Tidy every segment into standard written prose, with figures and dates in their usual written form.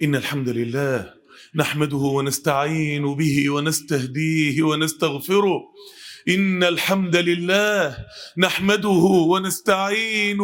إن الحمد لله نحمده ونستعين به ونستهديه ونستغفره. إن الحمد لله نحمده ونستعين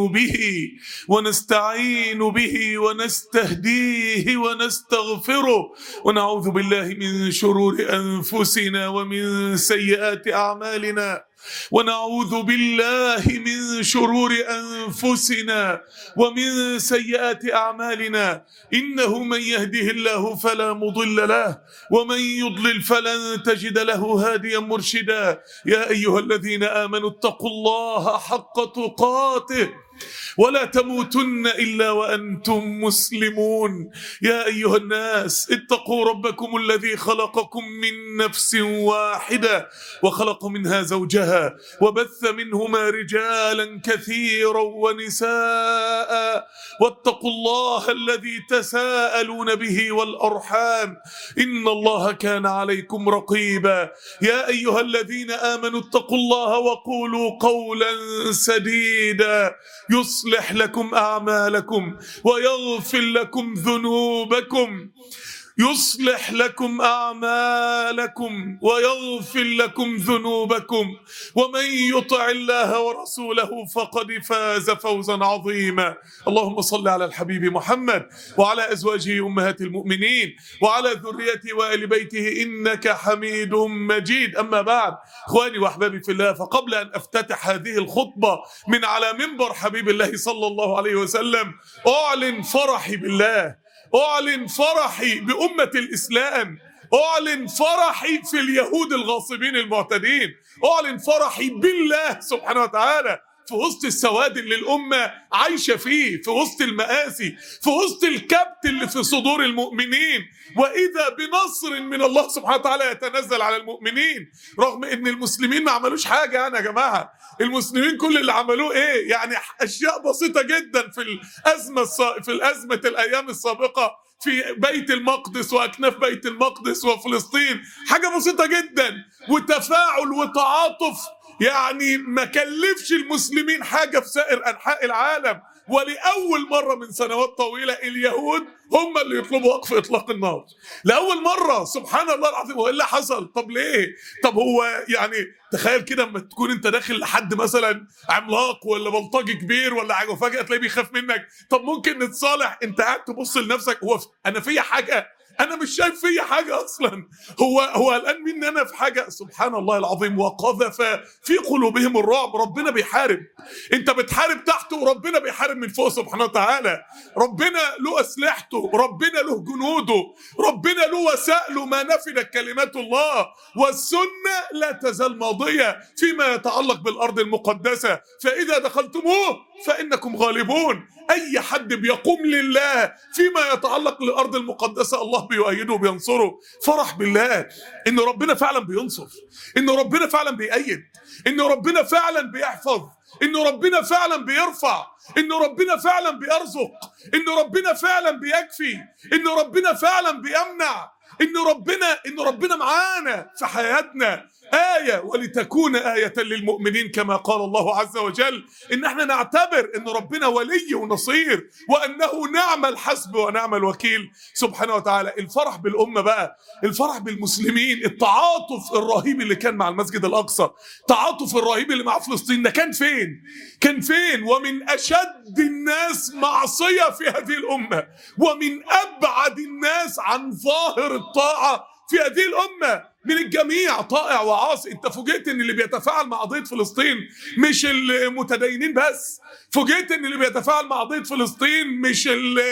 به ونستهديه ونستغفره، ونعوذ بالله من شرور أنفسنا ومن سيئات أعمالنا، ونعوذ بالله من شرور أنفسنا ومن سيئات أعمالنا. إنه من يهده الله فلا مضل له، ومن يضلل فلن تجد له هاديا مرشدا. يا أيها الذين آمنوا اتقوا الله حق تقاته ولا تموتن إلا وأنتم مسلمون. يا أيها الناس اتقوا ربكم الذي خلقكم من نفس واحدة وخلق منها زوجها وبث منهما رجالا كثيرا ونساء، واتقوا الله الذي تساءلون به والأرحام إن الله كان عليكم رقيبا. يا أيها الذين آمنوا اتقوا الله وقولوا قولا سديدا يصلح لكم أعمالكم ويغفر لكم ذنوبكم ومن يطع الله ورسوله فقد فاز فوزا عظيما. اللهم صل على الحبيب محمد وعلى أزواجه أمهات المؤمنين وعلى ذريته وآل بيته إنك حميد مجيد. أما بعد، إخواني وأحبابي في الله، فقبل أن أفتتح هذه الخطبة من على منبر حبيب الله صلى الله عليه وسلم أعلن فرحي بالله، أعلن فرحي بأمة الإسلام، أعلن فرحي في اليهود الغاصبين المعتدين، أعلن فرحي بالله سبحانه وتعالى في وسط السواد اللي الأمة عايشة فيه، في وسط المآسي، في وسط الكبت اللي في صدور المؤمنين، وإذا بنصر من الله سبحانه وتعالى يتنزل على المؤمنين، رغم إن المسلمين ما عملوش حاجة. يا جماعة، المسلمين كل اللي عملوه إيه؟ يعني أشياء بسيطة جدا في الأزمة الأيام السابقة في بيت المقدس وأكناف بيت المقدس وفلسطين، حاجة بسيطة جدا، وتفاعل وتعاطف يعني ما كلفش المسلمين حاجة في سائر أنحاء العالم. ولأول مرة من سنوات طويلة اليهود هم اللي يطلبوا وقف إطلاق النار، لأول مرة. سبحان الله العظيم. هو إيه اللي حصل؟ طب ليه؟ طب هو يعني تخيل كده لما تكون انت داخل لحد مثلا عملاق ولا بلطجي كبير ولا حاجه وفجأة تلاقيه بيخاف منك، طب ممكن نتصالح؟ انت قاعد تبص لنفسك، هو انا فيا حاجه؟ انا مش شايف فيا حاجه اصلا. هو قلقان مني انا في حاجه؟ سبحان الله العظيم. وقذف في قلوبهم الرعب. ربنا بيحارب، انت بتحارب تحته وربنا بيحارب من فوق سبحانه وتعالى. ربنا له اسلحته، ربنا له جنوده، ربنا له وسائله ما نفدت كلمات الله، والسنه لا تزال ماضيه فيما يتعلق بالارض المقدسه، فاذا دخلتموه فانكم غالبون. اي حد بيقوم لله فيما يتعلق بالارض المقدسه الله بيؤيده وبينصره. فرح بالله ان ربنا فعلا بينصر، ان ربنا فعلا بيأيد، ان ربنا فعلا بيحفظ، ان ربنا فعلا بيرفع، ان ربنا فعلا بيرزق، ان ربنا فعلا بيكفي، ان ربنا فعلا بيمنع، ان ربنا معانا في حياتنا. آية ولتكون آية للمؤمنين، كما قال الله عز وجل إن احنا نعتبر إن ربنا ولي ونصير، وأنه نعم الحسب ونعم الوكيل سبحانه وتعالى. الفرح بالأمة بقى، الفرح بالمسلمين، التعاطف الرهيب اللي كان مع المسجد الأقصى، التعاطف الرهيب اللي مع فلسطين، ده كان فين؟ ومن أشد الناس معصية في هذه الأمة، ومن أبعد الناس عن ظاهر الطاعة في هذه الأمة من الجميع، طائع وعاصي. انت فوجئت ان اللي بيتفاعل مع قضية فلسطين مش المتدينين بس، فوجئت ان اللي بيتفاعل مع قضية فلسطين مش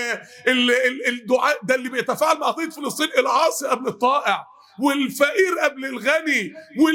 الدعاء، ده اللي بيتفاعل مع قضية فلسطين العاصي قبل الطائع، والفقير قبل الغني،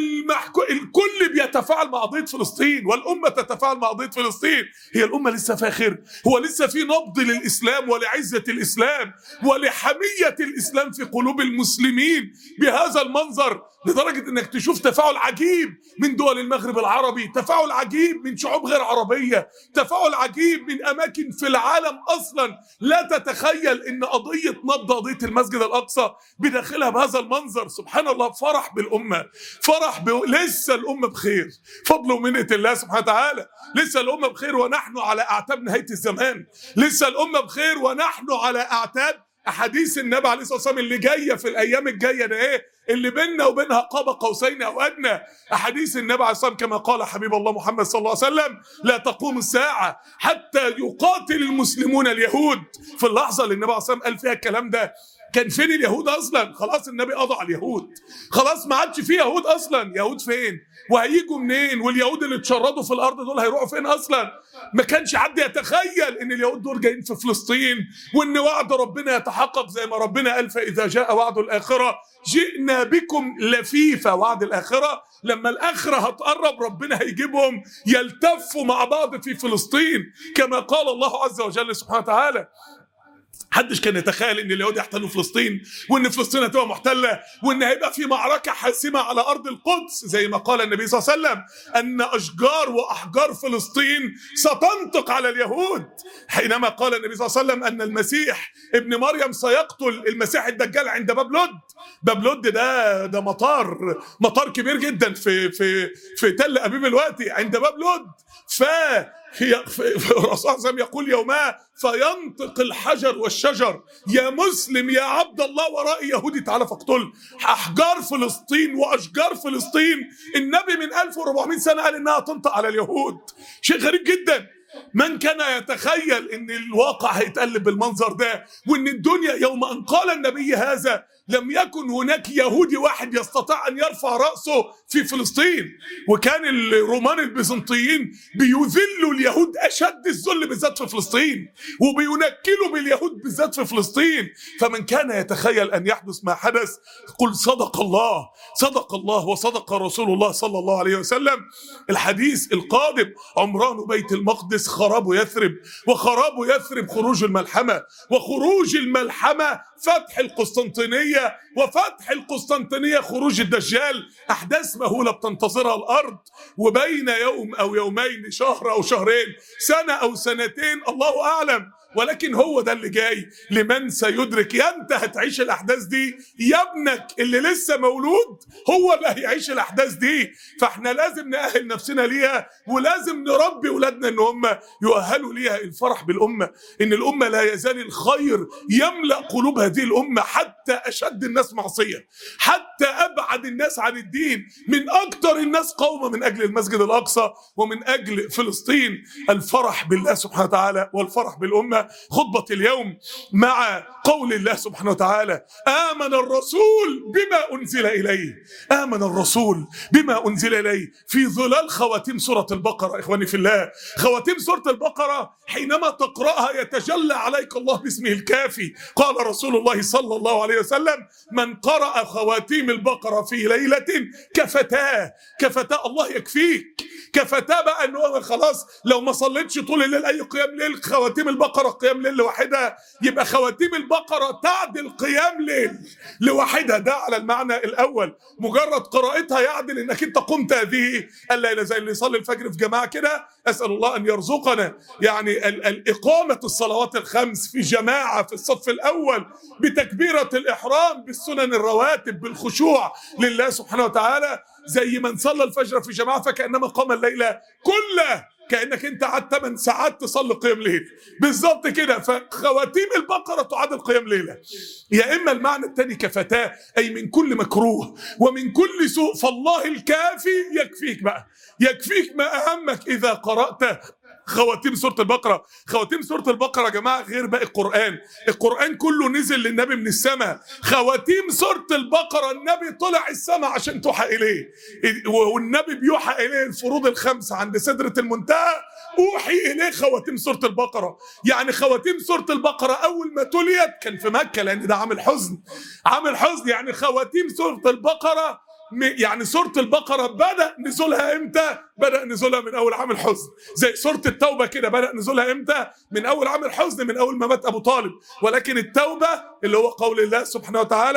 الكل بيتفاعل مع قضية فلسطين، والأمة تتفاعل مع قضية فلسطين. هي الأمة لسه فيها خير؟ هو لسه في نبض للإسلام ولعزة الإسلام ولحمية الإسلام في قلوب المسلمين بهذا المنظر؟ لدرجة انك تشوف تفاعل عجيب من دول المغرب العربي، تفاعل عجيب من شعوب غير عربية، تفاعل عجيب من اماكن في العالم اصلا لا تتخيل ان قضية نبض قضية المسجد الاقصى بداخلها بهذا المنظر. سبحان الله. فرح بالامة، لسه الامة بخير، فضل ومنة الله سبحانه وتعالى. لسه الامة بخير ونحن على اعتاب نهاية الزمان، لسه الامة بخير ونحن على اعتاب احاديث النبي عليه الصلاه والسلام اللي جايه في الايام الجايه ده ايه؟ اللي بيننا وبينها قاب قوسين او ادنى. احاديث النبي عليه الصلاه والسلام كما قال حبيب الله محمد صلى الله عليه وسلم: لا تقوم الساعه حتى يقاتل المسلمون اليهود. في اللحظه اللي النبي عليه الصلاه والسلام قال فيها الكلام ده كان فين اليهود اصلا؟ خلاص النبي قضى على اليهود، خلاص ما عادش فيه يهود اصلا. يهود فين؟ وهيجوا منين؟ واليهود اللي اتشردوا في الارض دول هيروحوا فين اصلا؟ ما كانش حد يتخيل ان اليهود دول جايين في فلسطين، وان وعد ربنا يتحقق زي ما ربنا قال: فاذا جاء وعد الاخره جئنا بكم لفيفا. وعد الاخره لما الاخره هتقرب ربنا هيجيبهم يلتفوا مع بعض في فلسطين كما قال الله عز وجل سبحانه وتعالى. محدش كان يتخيل ان اليهود يحتلوا فلسطين، وان فلسطين هتبقى محتله، وان هيبقى في معركه حاسمه على ارض القدس، زي ما قال النبي صلى الله عليه وسلم ان اشجار واحجار فلسطين ستنطق على اليهود، حينما قال النبي صلى الله عليه وسلم ان المسيح ابن مريم سيقتل المسيح الدجال عند باب لد. باب لد ده مطار كبير جدا في تل ابيب الوقتي عند باب لد. الرسول صلى الله عليه وسلم يقول يومها: فينطق الحجر والشجر يا مسلم يا عبد الله ورائي يهودي تعالى فاقتل. احجار فلسطين واشجار فلسطين النبي من 1400 سنه قال انها تنطق على اليهود. شيء غريب جدا. من كان يتخيل ان الواقع هيتقلب بالمنظر ده، وان الدنيا يوم ان قال النبي هذا لم يكن هناك يهودي واحد يستطيع ان يرفع رأسه في فلسطين. وكان الرومان البيزنطيين بيذلوا اليهود اشد الذل بالذات في فلسطين، وبينكلوا باليهود بالذات في فلسطين. فمن كان يتخيل ان يحدث ما حدث قل صدق الله، صدق الله وصدق رسول الله صلى الله عليه وسلم. الحديث القادم: عمران بيت المقدس خراب يثرب، وخراب يثرب خروج الملحمة، وخروج الملحمة فتح القسطنطينية، وفتح القسطنطينية خروج الدجال. أحداث مهولة بتنتظرها الأرض، وبين يوم أو يومين، شهر أو شهرين، سنة أو سنتين، الله أعلم. ولكن هو ده اللي جاي لمن سيدرك. يا انت هتعيش الاحداث دي، يا ابنك اللي لسه مولود هو اللي هيعيش الاحداث دي. فاحنا لازم نأهل نفسنا ليها، ولازم نربي اولادنا ان هم يؤهلوا ليها. الفرح بالامه ان الامه لا يزال الخير يملأ قلوب هذه الامه، حتى اشد الناس معصيه، حتى ابعد الناس عن الدين، من اكثر الناس قومه من اجل المسجد الاقصى ومن اجل فلسطين. الفرح بالله سبحانه وتعالى والفرح بالامه. خطبة اليوم مع قول الله سبحانه وتعالى: آمن الرسول بما أنزل إليه. آمن الرسول بما أنزل إليه في ظلال خواتيم سورة البقرة. إخواني في الله، خواتيم سورة البقرة حينما تقرأها يتجلى عليك الله باسمه الكافي. قال رسول الله صلى الله عليه وسلم: من قرأ خواتيم البقرة في ليلة كفتاه. كفتاه الله يكفيك. كفتاه بقى انه خلاص لو ما صليتش طول الليل اي قيام ليل، خواتيم البقره قيام ليل لوحدها، يبقى خواتيم البقره تعدل قيام ليل لوحدها. ده على المعنى الاول، مجرد قراءتها يعدل انك انت قمت هذه الليله. زي اللي يصلي الفجر في جماعه كده، اسال الله ان يرزقنا يعني الاقامه الصلوات الخمس في جماعه في الصف الاول بتكبيره الاحرام بالسنن الرواتب بالخشوع لله سبحانه وتعالى، زي من صلى الفجر في جماعه فكانما قام الليله كله، كانك انت قعدت 8 ساعات تصلي قيام ليل بالظبط كده. فخواتيم البقره تعادل قيام ليله. يا اما المعنى الثاني كفتاه، اي من كل مكروه ومن كل سوء، فالله الكافي يكفيك بقى، يكفيك ما اهمك اذا قرات خواتيم سورة البقرة. خواتيم سورة البقرة يا جماعة غير باقي القرآن. القرآن كله نزل للنبي من السماء. خواتيم سورة البقرة النبي طلع السماء عشان توحى إليه، والنبي بيوحى إليه الفروض الخمسة عند سدرة المنتهى، أوحي إليه خواتيم سورة البقرة. يعني خواتيم سورة البقرة أول ما تليت كان في مكة، لأن ده عامل حزن، عامل حزن. يعني خواتيم سورة البقرة، يعني سورة البقرة بدأ نزولها امتى؟ بدأ نزولها من أول عام الحزن. زي سورة التوبة كده بدأ نزولها امتى؟ من أول عام الحزن، من أول ما مات أبو طالب. ولكن التوبة اللي هو قول الله سبحانه وتعالى: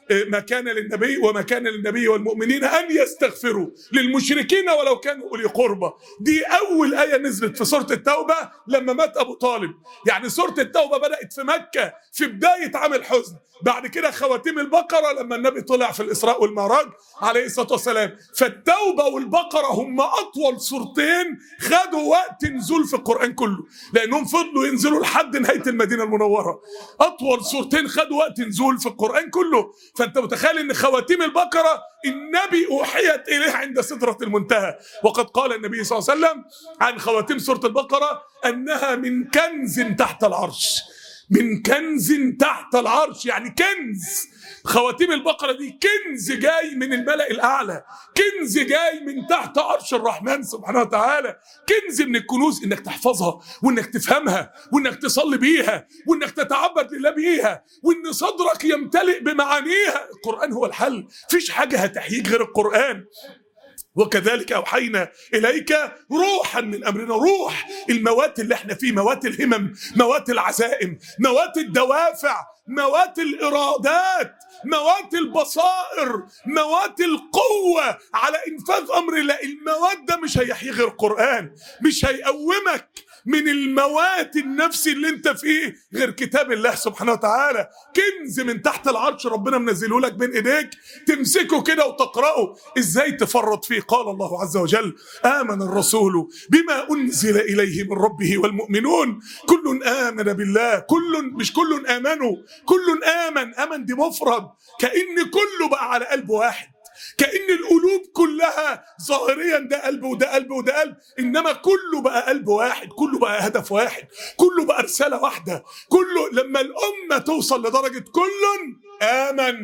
ما كان للنبي وما كان للنبي والمؤمنين أن يستغفروا للمشركين ولو كانوا أولي قربى. دي أول آية نزلت في سورة التوبة لما مات أبو طالب. يعني سورة التوبة بدأت في مكة في بداية عام الحزن، بعد كده خواتيم البقرة لما النبي طلع في الإسراء والمعراج عليه الصلاة والسلام. فالتوبة والبقرة هم أطول سورتين خدوا وقت نزول في القرآن كله، لأنهم فضلوا ينزلوا لحد نهاية المدينة المنورة. أطول سورتين خدوا وقت نزول في القرآن كله. فأنت متخيل أن خواتيم البقرة النبي أوحيت إليه عند سدرة المنتهى. وقد قال النبي صلى الله عليه وسلم عن خواتيم سورة البقرة أنها من كنز تحت العرش. من كنز تحت العرش، يعني كنز. خواتيم البقرة دي كنز جاي من الملأ الأعلى، كنز جاي من تحت عرش الرحمن سبحانه وتعالى. كنز من الكنوز إنك تحفظها وإنك تفهمها وإنك تصلي بيها وإنك تتعبد لله بيها وإن صدرك يمتلئ بمعانيها. القرآن هو الحل، فيش حاجة هتحييك غير القرآن. وكذلك أوحينا إليك روحا من أمرنا. روح الموات اللي احنا فيه، موات الهمم، موات العزائم، موات الدوافع، موات الإرادات، موات البصائر، موات القوة على إنفاذ أمر الله. الموات ده مش هيحيي غير القرآن، مش هيقومك من الموات النفسي اللي انت فيه غير كتاب الله سبحانه وتعالى. كنز من تحت العرش ربنا منزله لك بين ايديك، تمسكه كده وتقرأه. ازاي تفرط فيه؟ قال الله عز وجل: آمن الرسول بما أنزل إليه من ربه والمؤمنون كل آمن بالله. مش كل آمنوا، كل آمن. آمن دي مفرد، كأن كله بقى على قلب واحد، كأن القلوب كلها ظاهريا ده قلب وده قلب وده قلب، إنما كله بقى قلب واحد، كله بقى هدف واحد، كله بقى رسالة واحدة. كله لما الأمة توصل لدرجة كل آمن،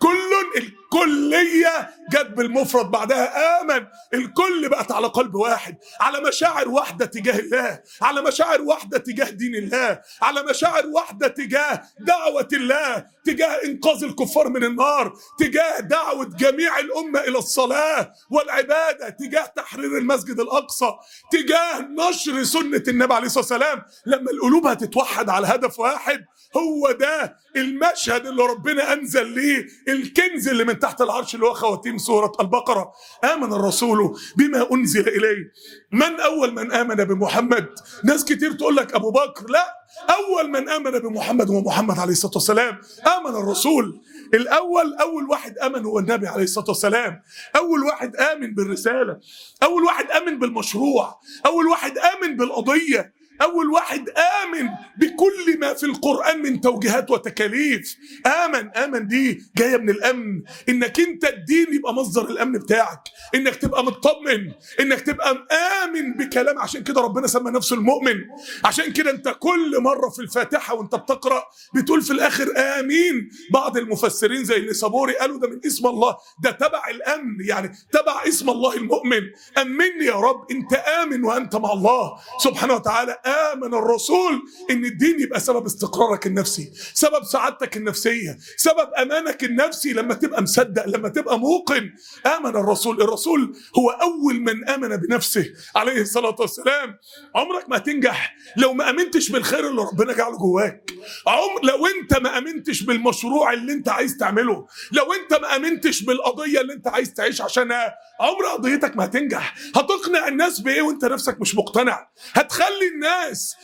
الكلية جت بالمفرد بعدها آمن. الكل بقت على قلب واحد، على مشاعر واحدة تجاه الله، على مشاعر واحدة تجاه دين الله، على مشاعر واحدة تجاه دعوة الله، تجاه إنقاذ الكفار من النار، تجاه دعوة جميع الأمة إلى الصلاة والعبادة، تجاه تحرير المسجد الأقصى، تجاه نشر سنة النبي عليه الصلاة والسلام. لما القلوب هتتوحد على هدف واحد، هو ده المشهد اللي ربنا أنزل ليه الكنز اللي من تحت العرش اللي هو خواتيم سورة البقرة. آمن الرسول بما أنزل إليه. من أول من آمن بمحمد؟ ناس كتير تقول لك أبو بكر، لا، أول من آمن بمحمد هو محمد عليه الصلاة والسلام. آمن الرسول الأول، أول واحد آمن هو النبي عليه الصلاة والسلام. أول واحد آمن بالرسالة، أول واحد آمن بالمشروع، أول واحد آمن بالقضية، أول واحد آمن بكل ما في القرآن من توجيهات وتكاليف. آمن دي جاية من الأمن، إنك أنت الدين يبقى مصدر الأمن بتاعك، إنك تبقى مطمن، إنك تبقى آمن بكلام. عشان كده ربنا سمى نفسه المؤمن. عشان كده أنت كل مرة في الفاتحة وأنت بتقرأ بتقول في الآخر آمين. بعض المفسرين زي النسابوري قالوا ده من اسم الله، ده تبع الأمن، يعني تبع اسم الله المؤمن. أمني يا رب، أنت آمن وأنت مع الله سبحانه وتعالى. آمن الرسول إن الدين يبقى سبب استقرارك النفسي، سبب سعادتك النفسية، سبب أمانك النفسي لما تبقى مصدق، لما تبقى موقن. آمن الرسول هو أول من آمن بنفسه عليه الصلاة والسلام. عمرك ما تنجح لو ما أمنتش بالخير اللي ربنا جعله جواك. لو أنت ما أمنتش بالمشروع اللي أنت عايز تعمله، لو أنت ما أمنتش بالقضية اللي أنت عايز تعيش عشانها، عمر قضيتك ما هتنجح. هتقنع الناس بإيه وأنت نفسك مش مقتنع؟ هتخلي الناس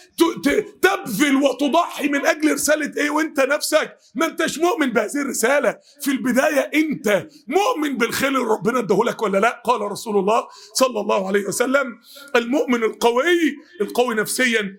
تبذل وتضحي من أجل رسالة إيه وأنت نفسك ما أنتش مؤمن بهذه الرسالة؟ في البداية أنت مؤمن بالخير اللي ربنا اداهولك ولا لا؟ قال رسول الله صلى الله عليه وسلم: المؤمن القوي نفسيا،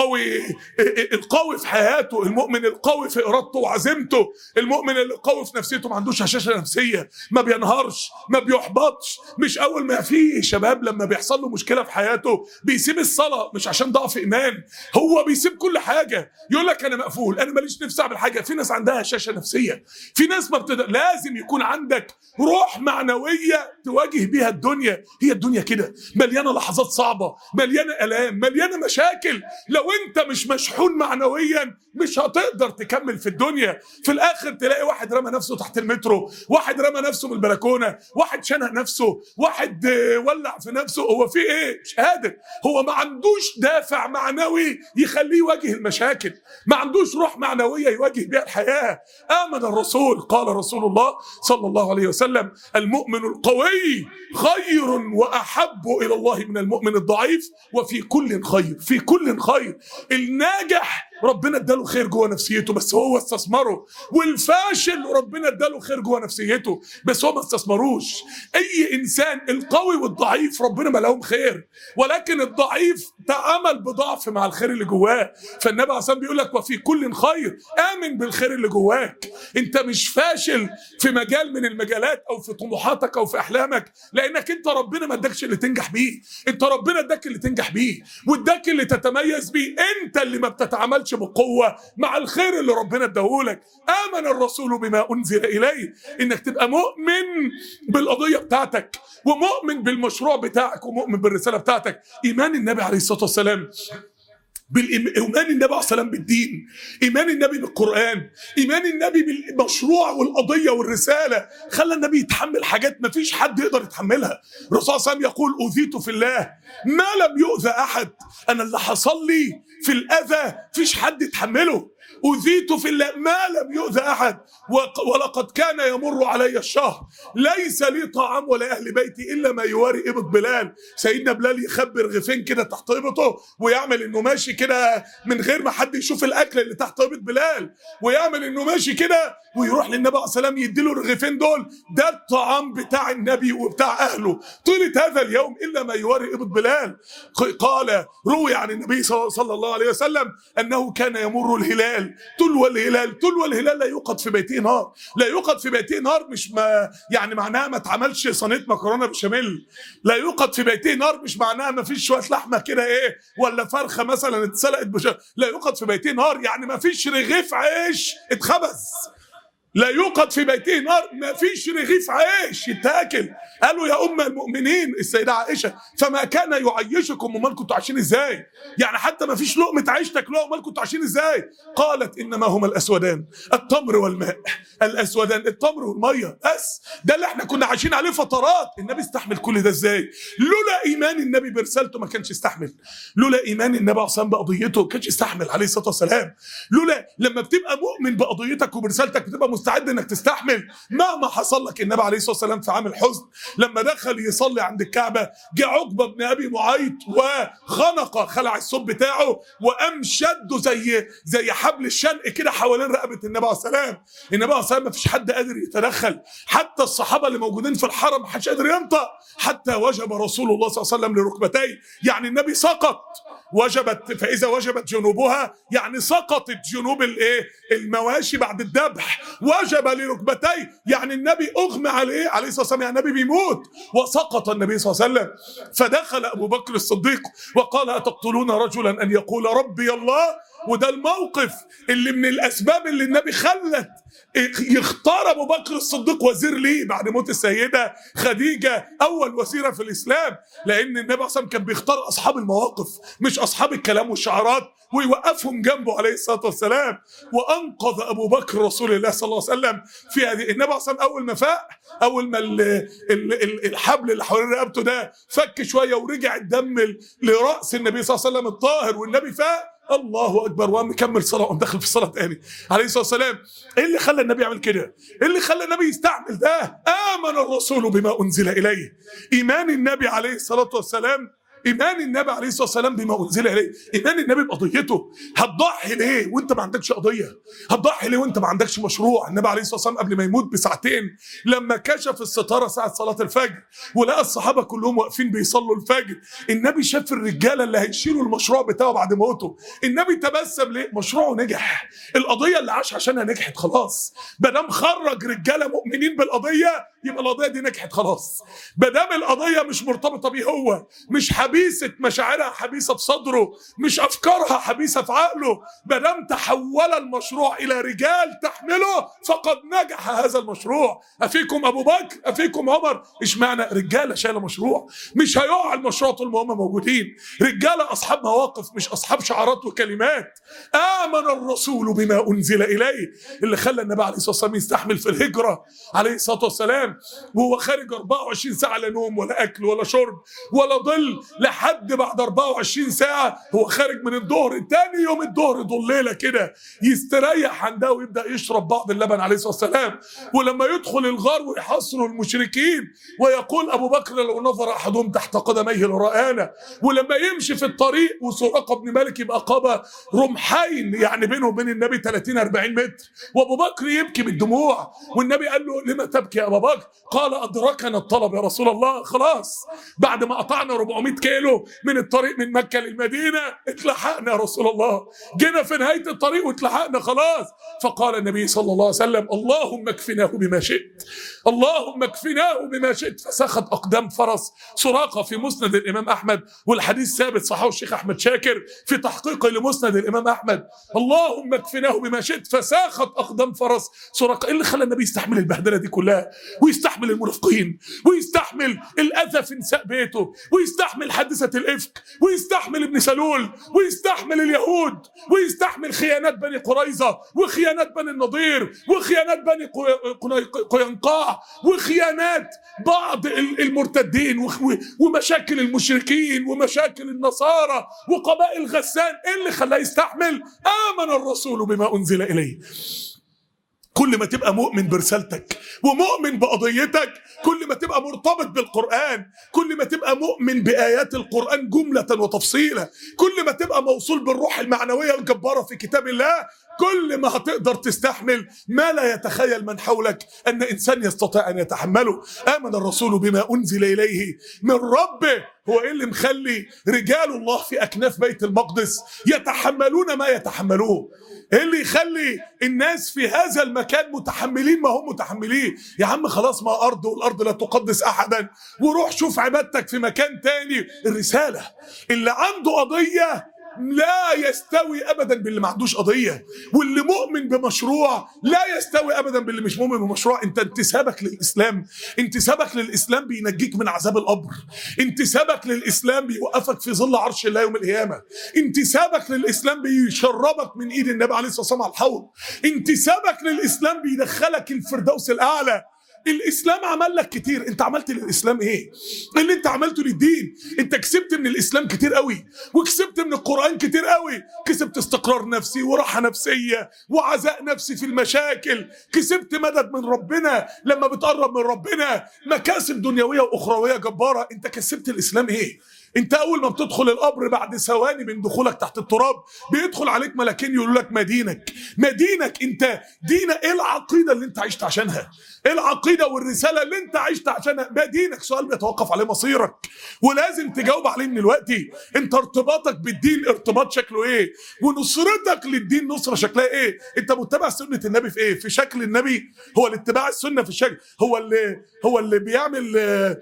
القوي في حياته، المؤمن القوي في إرادته وعزيمته، المؤمن القوي في نفسيته، ما عندوش هشاشة نفسية، ما بينهارش، ما بيحبطش. مش أول ما في شباب لما بيحصل له مشكلة في حياته بيسيب الصلاة، مش عشان ضعف إيمان، هو بيسيب كل حاجة، يقول لك أنا مقفول، أنا ماليش نفس أعمل حاجة. في ناس عندها هشاشة نفسية، في ناس ما لازم يكون عندك روح معنوية تواجه بيها الدنيا. هي الدنيا كده مليانة لحظات صعبة، مليانة آلام، مليانة مشاكل. لو أنت مش مشحون معنويا مش هتقدر تكمل في الدنيا. في الاخر تلاقي واحد رمى نفسه تحت المترو، واحد رمى نفسه من البلكونه، واحد شنق نفسه، واحد ولع في نفسه. هو في ايه؟ مش قادر. هو ما عندوش دافع معنوي يخليه يواجه المشاكل، ما عندوش روح معنويه يواجه بها الحياه. امن الرسول، قال رسول الله صلى الله عليه وسلم: المؤمن القوي خير واحب الى الله من المؤمن الضعيف، وفي كل خير، في كل خير. الناجح ربنا اداله خير جوه نفسيته بس هو استثمره، والفاشل ربنا اداله خير جوه نفسيته بس هو ما استثمروش. اي انسان، القوي والضعيف ربنا ما لهم خير، ولكن الضعيف تعامل بضعف مع الخير اللي جواه. فالنبي عليه الصلاه والسلام بيقول لك: وفي كل خير. امن بالخير اللي جواك. انت مش فاشل في مجال من المجالات او في طموحاتك او في احلامك لانك انت ربنا ما اداكش اللي تنجح بيه، انت ربنا اداك اللي تنجح بيه واداك اللي تتميز بيه. انت اللي ما بتتعاملش بقوه مع الخير اللي ربنا اداهولك. امن الرسول بما انزل اليه. انك تبقى مؤمن بالقضيه بتاعتك، ومؤمن بالمشروع بتاعك، ومؤمن بالرساله بتاعتك. ايمان النبي عليه الصلاه والسلام إيمان النبي عليه السلام بالدين، إيمان النبي بالقرآن، إيمان النبي بالمشروع والقضية والرسالة خلى النبي يتحمل حاجات ما فيش حد يقدر يتحملها. الرسول صلى الله عليه وسلم يقول: أوذيت في الله ما لم يؤذى أحد. أنا اللي حصل لي في الأذى فيش حد يتحمله. أوذيت في الله ما لم يؤذى أحد، ولقد كان يمر علي الشهر ليس لي طعام ولا أهل بيتي إلا ما يواري إبط بلال. سيدنا بلال يخبي رغيفين كده تحت إبطه ويعمل إنه ماشي كده من غير ما حد يشوف الأكل اللي تحت إبط بلال، ويعمل إنه ماشي كده ويروح للنبي عليه السلام يديله الرغيفين دول. ده الطعام بتاع النبي وبتاع أهله طيلة هذا اليوم إلا ما يواري إبط بلال. قال روي عن النبي صلى الله عليه وسلم أنه كان يمر الهلال تلو الهلال لا يوقد في بيته نار. لا يوقد في بيته نار مش يعني معناها ما اتعملش صينيه مكرونه بشاميل. لا يوقد في بيته نار مش معناها ما فيش شويه لحمه كده ولا فرخه مثلا اتسلقت بشاميل. لا يوقد في بيته نار يعني ما فيش رغيف عيش اتخبز. لا يوقد في بيته نار، ما فيش رغيف عيش يتاكل. قالوا: يا ام المؤمنين السيده عائشه فما كان يعيشكم؟ امال كنتوا عايشين ازاي؟ يعني حتى ما فيش لقمه عيش تاكلوها، امال كنتوا عايشين ازاي؟ قالت: انما هما الاسودان، التمر والماء. الاسودان التمر والميه بس، ده اللي احنا كنا عايشين عليه فترات. النبي استحمل كل ده ازاي؟ لولا ايمان النبي برسالته ما كانش يستحمل. لولا ايمان النبي عليه الصلاه والسلام بقضيته ما كانش يستحمل عليه الصلاه والسلام. لولا لما بتبقى مؤمن بقضيتك وبرسالتك بتبقى مستعد انك تستحمل مهما حصل لك. النبي عليه الصلاه والسلام في عام الحزن لما دخل يصلي عند الكعبه جاء عقبه بن ابي معيط وخنق، خلع الصوت بتاعه وقام شده زي حبل الشنق كده حوالين رقبه النبي عليه السلام. النبي عليه السلام ما فيش حد قادر يتدخل، حتى الصحابه اللي موجودين في الحرم ما حدش قادر ينطق، حتى وجب رسول الله صلى الله عليه وسلم لركبتيه. يعني النبي سقط، وجبت، فاذا وجبت جنوبها يعني سقطت جنوب المواشي بعد الذبح. وجب لركبتيه يعني النبي اغمى عليه الصلاه والسلام، يعني النبي بيموت وسقط النبي صلى الله عليه وسلم. فدخل ابو بكر الصديق وقال: اتقتلون رجلا ان يقول ربي الله؟ وده الموقف اللي من الاسباب اللي النبي خلت يختار ابو بكر الصديق وزير ليه بعد موت السيده خديجه اول وزيره في الاسلام، لان النبي عليه الصلاه والسلام كان بيختار اصحاب المواقف مش اصحاب الكلام والشعارات ويوقفهم جنبه عليه الصلاه والسلام. وانقذ ابو بكر رسول الله صلى الله عليه وسلم في هذه. النبي عليه الصلاه والسلام اول ما فاق، اول ما الحبل اللي حوالين رقبته ده فك شويه ورجع الدم لراس النبي صلى الله عليه وسلم الطاهر والنبي فاق، الله اكبر، وقام مكمل صلاه وقام داخل في الصلاه تاني عليه الصلاه والسلام. ايه اللي خلى النبي يعمل كده؟ ايه اللي خلى النبي يستعمل ده؟ امن الرسول بما انزل اليه. ايمان النبي عليه الصلاه والسلام، ايمان النبي عليه الصلاه والسلام بما انزل اليه، ايمان النبي بقضيته. هتضحي ليه وانت ما عندكش قضيه؟ هتضحي ليه وانت ما عندكش مشروع؟ النبي عليه الصلاه والسلام قبل ما يموت بساعتين لما كشف الستاره ساعه صلاه الفجر ولقى الصحابه كلهم واقفين بيصلوا الفجر، النبي شاف الرجاله اللي هيشيلوا المشروع بتاعه بعد موته. النبي تبسم ليه؟ مشروعه نجح، القضيه اللي عاش عشانها نجحت خلاص. ما دام خرج رجاله مؤمنين بالقضيه يبقى القضيه دي نجحت خلاص. ما دام القضيه مش مرتبطه بيه هو، مش حبيسة مشاعرها حبيسة في صدره، مش أفكارها حبيسة في عقله. مادام تحول المشروع إلى رجال تحمله فقد نجح هذا المشروع. أفيكم أبو بكر، أفيكم عمر. اشمعنى؟ رجالة شايلة مشروع. مش هيقع المشروع طول ما هم موجودين. رجالة أصحاب مواقف، مش أصحاب شعارات وكلمات. آمن الرسول بما أنزل إليه، اللي خلى النبي عليه الصلاة والسلام يستحمل في الهجرة عليه الصلاة والسلام وهو خارج 24 ساعة، لا نوم ولا أكل ولا شرب ولا ظل، لحد بعد 24 ساعة هو خارج من الظهر، تاني يوم الظهر ضليلة كده يستريح عندها ويبدأ يشرب بعض اللبن عليه الصلاة والسلام. ولما يدخل الغار ويحصروا المشركين ويقول أبو بكر لو نظر أحدهم تحت قدميه لرآنا. ولما يمشي في الطريق وسراقة بن مالك يبقى قبى رمحين، يعني بينه وبين النبي 30-40 متر، وأبو بكر يبكي بالدموع. والنبي قال له لما تبكي يا أبا بكر؟ قال أدركنا الطلب يا رسول الله، خلاص بعد ما قطعنا 400 كيلو من الطريق من مكة للمدينة اتلحقنا يا رسول الله، جينا في نهاية الطريق واتلحقنا خلاص. فقال النبي صلى الله عليه وسلم اللهم اكفناه بما شئت، اللهم اكفناه بما شئت. فسخت أقدام فرس سراقة في مسند الإمام أحمد، والحديث ثابت صححه الشيخ أحمد شاكر في تحقيقه لمسند الإمام أحمد. اللهم اكفناه بما شئت، فساخت أقدام فرس سراقة. إيه اللي خلى النبي يستحمل البهدلة دي كلها، ويستحمل المنافقين، ويستحمل الأذى في نساء بيته، ويستحمل حادثة الإفك، ويستحمل ابن سلول، ويستحمل اليهود، ويستحمل خيانات بني قريظة، وخيانات بني النضير، وخيانات بني قينقاع، وخيانات بعض المرتدين، ومشاكل المشركين، ومشاكل النصارى، وقبائل غسان. إيه اللي خلاه يستحمل؟ آمن الرسول بما أنزل إليه. كل ما تبقى مؤمن برسالتك ومؤمن بقضيتك، كل ما تبقى مرتبط بالقرآن، كل ما تبقى مؤمن بآيات القرآن جملة وتفصيلا، كل ما تبقى موصول بالروح المعنوية الجبارة في كتاب الله، كل ما هتقدر تستحمل ما لا يتخيل من حولك أن إنسان يستطيع أن يتحمله. آمن الرسول بما أنزل إليه من ربه. هو إيه اللي مخلي رجال الله في أكناف بيت المقدس يتحملون ما يتحملوه؟ ايه اللي يخلي الناس في هذا المكان متحملين ما هم متحملين؟ يا عم خلاص، ما أرض والأرض لا تقدس أحدا، وروح شوف عبادتك في مكان تاني. الرسالة اللي عنده قضية لا يستوي أبدا باللي ما عندوش قضية، واللي مؤمن بمشروع لا يستوي أبدا باللي مش مؤمن بمشروع. انت انتسابك للإسلام، انتسابك للإسلام بينجيك من عذاب القبر، انتسابك للإسلام بيوقفك في ظل عرش الله يوم القيامة، انتسابك للإسلام بيشربك من إيد النبي عليه الصلاة والسلام على الحوض، انتسابك للإسلام بيدخلك الفردوس الأعلى. الإسلام عمل لك كتير، انت عملت للإسلام ايه؟ اللي انت عملته للدين. انت كسبت من الإسلام كتير قوي، وكسبت من القرآن كتير قوي. كسبت استقرار نفسي وراحة نفسية وعزاء نفسي في المشاكل، كسبت مدد من ربنا لما بتقرب من ربنا، مكاسب دنيوية وأخروية جبارة. انت كسبت الإسلام ايه؟ انت اول ما بتدخل القبر بعد ثواني من دخولك تحت التراب بيدخل عليك ملكين يقولوا لك ما دينك، ما دينك. انت دينك ايه؟ العقيده اللي انت عشت عشانها، ايه العقيده والرساله اللي انت عشت عشانها؟ ما دينك؟ سؤال بيتوقف عليه مصيرك ولازم تجاوب عليه من دلوقتي. انت ارتباطك بالدين ارتباط شكله ايه؟ ونصرتك للدين نصره شكلها ايه؟ انت متبع سنه النبي في ايه؟ في شكل النبي؟ هو الاتباع السنه في الشكل، هو اللي بيعمل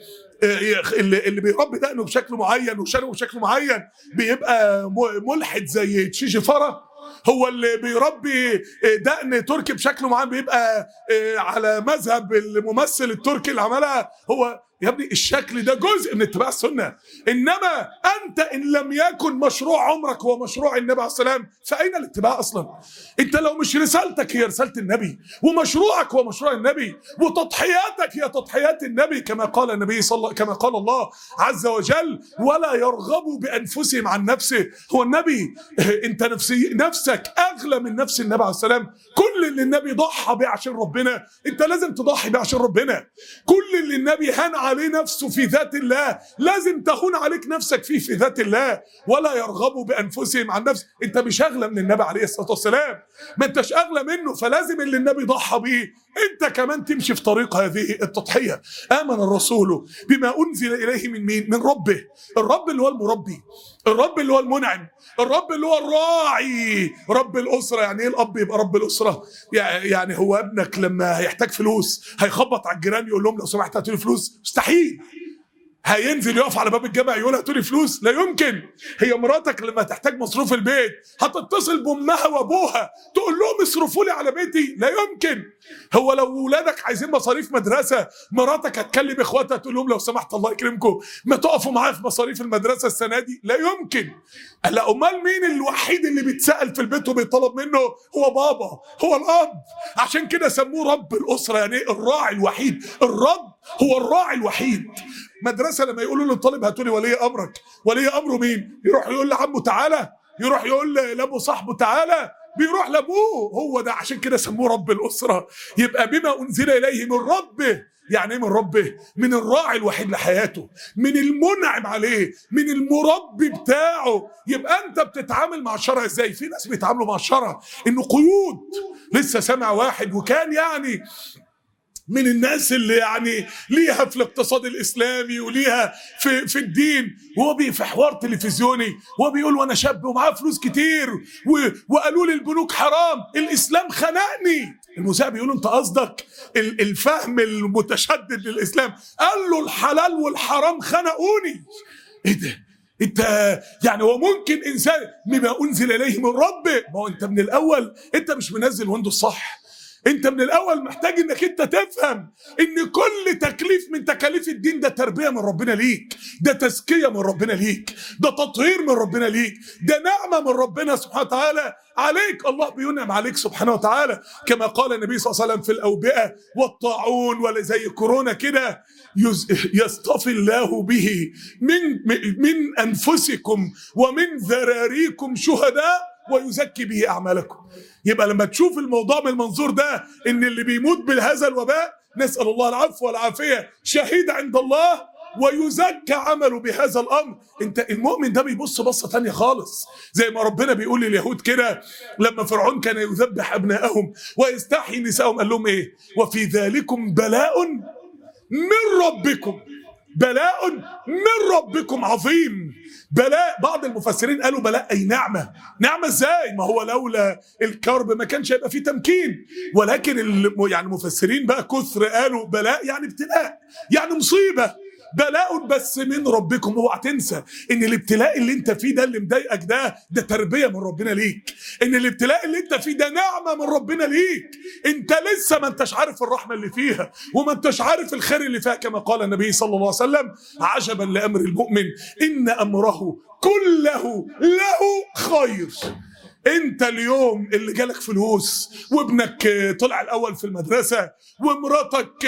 اللي بيربي دقنه بشكل معين وشنبه بشكل معين بيبقى ملحد زي تشي جيفارا؟ هو اللي بيربي دقن تركي بشكل معين بيبقى على مذهب الممثل التركي اللي عملها؟ هو يا ابني الشكل ده جزء من اتباع السنة. إنما أنت إن لم يكن مشروع عمرك هو مشروع النبي عليه السلام فأين الاتباع أصلا؟ أنت لو مش رسالتك هي رسالة النبي، ومشروعك هو مشروع النبي، وتضحياتك هي تضحيات النبي، كما قال النبي كما قال الله عز وجل ولا يرغبوا بأنفسهم عن نفسه. هو النبي أنت نفسك أغلى من نفس النبي عليه السلام. كل اللي النبي ضحى بيه عشان ربنا أنت لازم تضحي بيه عشان ربنا. كل اللي النبي هان عليه نفسه في ذات الله لازم تهون عليك نفسك في ذات الله. ولا يرغبوا بأنفسهم عن نفسه. انت مش اغلى من النبي عليه الصلاة والسلام، ما انتش اغلى منه، فلازم اللي النبي ضحى بيه انت كمان تمشي في طريق هذه التضحية. آمن الرسول بما أنزل إليه من مين؟ من ربه. الرب اللي هو المربي، الرب اللي هو المنعم، الرب اللي هو الراعي، رب الأسرة. يعني ايه الأب يبقى رب الأسرة؟ يعني هو ابنك لما هيحتاج فلوس هيخبط على الجيران يقول لهم لو سمحت هاتوا لي فلوس؟ مستحيل. هينزل يقف على باب الجامع يقول هاتولي فلوس؟ لا يمكن. هي مراتك لما تحتاج مصروف البيت هتتصل بامها وابوها تقول لهم اصرفوا لي على بيتي؟ لا يمكن. هو لو ولادك عايزين مصاريف مدرسه مراتك هتكلم اخواتها تقول لهم لو سمحت الله يكرمكم ما تقفوا معايا في مصاريف المدرسه السنه دي؟ لا يمكن. لا امال مين الوحيد اللي بيتسال في البيت وبيطلب منه؟ هو بابا، هو الاب. عشان كده سموه رب الاسره، يعني الراعي الوحيد. الرب هو الراعي الوحيد. مدرسه لما يقولوا للطالب هاتولي ولي امرك، ولي امره مين؟ يروح يقول لعمه تعالى، يروح يقول لابو صاحبه تعالى، بيروح لابوه. هو ده، عشان كده سموه رب الاسره. يبقى بما انزل اليه من ربه. يعني ايه من ربه؟ من الراعي الوحيد لحياته، من المنعم عليه، من المربي بتاعه. يبقى انت بتتعامل مع الشرع ازاي؟ في ناس بيتعاملوا مع الشرع انه قيود. لسه سامع واحد وكان يعني من الناس اللي يعني ليها في الاقتصاد الاسلامي وليها في الدين، وهو في حوار تلفزيوني وهو بيقول وانا شاب ومعاه فلوس كتير وقالوا لي البنوك حرام، الاسلام خنقني. المذيع بيقول انت قصدك الفهم المتشدد للاسلام؟ قال له الحلال والحرام خنقوني. ايه ده؟ انت يعني هو ممكن انسان بما انزل اليه من ربه؟ ما هو انت من الاول انت مش منزل ويندوز صح. انت من الاول محتاج انك انت تفهم ان كل تكليف من تكاليف الدين ده تربيه من ربنا ليك، ده تزكيه من ربنا ليك، ده تطهير من ربنا ليك، ده نعمه من ربنا سبحانه وتعالى عليك. الله بينعم عليك سبحانه وتعالى، كما قال النبي صلى الله عليه وسلم في الاوبئه والطاعون ولا زي كورونا كده، يصطفي الله به من انفسكم ومن ذراريكم شهداء ويزكي به اعمالكم. يبقى لما تشوف الموضوع من المنظور ده ان اللي بيموت بهذا الوباء نسال الله العفو والعافيه شهيد عند الله ويزكى عمله بهذا الامر. انت المؤمن ده بيبص بصه ثانيه خالص، زي ما ربنا بيقول لليهود كده لما فرعون كان يذبح ابنائهم ويستحيي نساءهم، قال لهم ايه؟ وفي ذلكم بلاء من ربكم، بلاء من ربكم عظيم. بلاء، بعض المفسرين قالوا بلاء اي نعمه. نعمه ازاي؟ ما هو لولا الكرب ما كانش هيبقى فيه تمكين. ولكن يعني المفسرين بقى كثر قالوا بلاء يعني ابتلاء، يعني مصيبه. بلاء بس من ربكم. اوعى تنسى ان الابتلاء اللي انت فيه ده اللي مضايقك ده تربيه من ربنا ليك، ان الابتلاء اللي انت فيه ده نعمه من ربنا ليك. انت لسه ما انتش عارف الرحمه اللي فيها وما انتش عارف الخير اللي فيها، كما قال النبي صلى الله عليه وسلم عجبا لامر المؤمن ان امره كله له خير. انت اليوم اللي جالك فلوس وابنك طلع الاول في المدرسه ومراتك